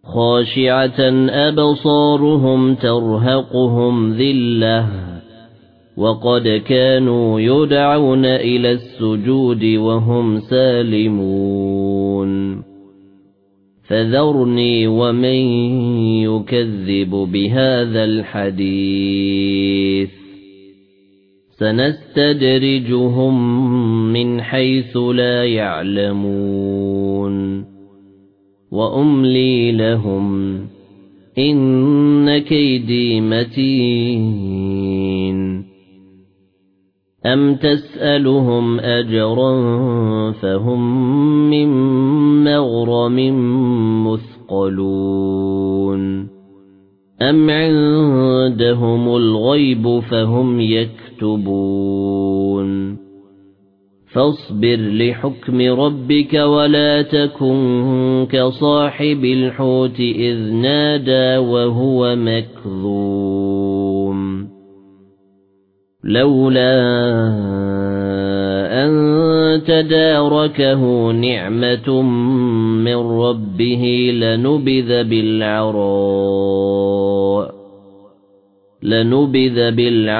خاشعة أبصارهم ترهقهم ذلة وقد كانوا يدعون إلى السجود وهم سالمون فذرني ومن يكذب بهذا الحديث سنستدرجهم من حيث لا يعلمون وأملي لهم إن كيدي متين أم تسألهم أجرا فهم من مغرم مثقلون أم عندهم الغيب فهم يكتبون فاصبر لحكم ربك ولا تكن كصاحب الحوت إذ نادى وهو مكظوم لولا أن تداركه نعمة من ربه لنبذ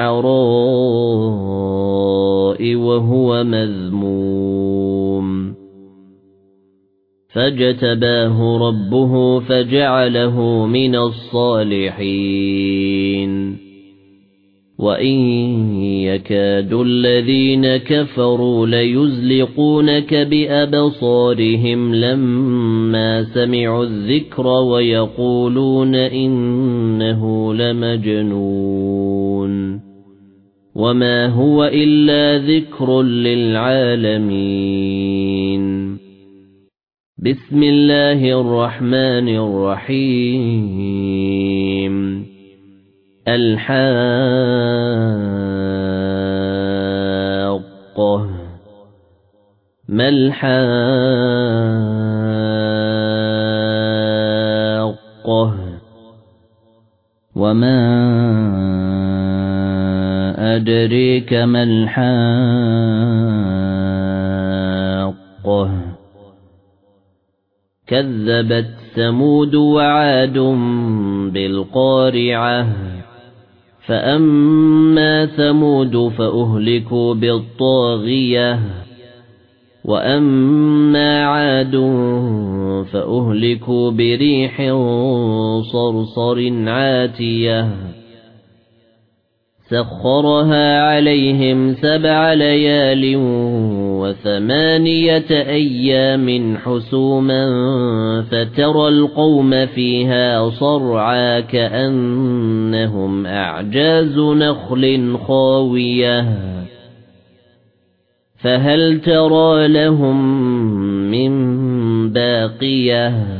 بالعراء وهو مذموم فاجتباه ربه فجعله من الصالحين وإن يكاد الذين كفروا ليزلقونك بأبصارهم لما سمعوا الذكر ويقولون إنه لمجنون وما هو إلا ذكر للعالمين بسم الله الرحمن الرحيم الحاقة ما الحاقة وما أدريك ما الحاقة كذبت ثمود وعاد بالقارعة فأما ثمود فأهلكوا بالطاغية وأما عاد فأهلكوا بريح صرصر عاتية سخرها عليهم 7 ليال و8 أيام حسوما فترى القوم فيها صرعا كأنهم أعجاز نخل خاوية فهل ترى لهم من باقية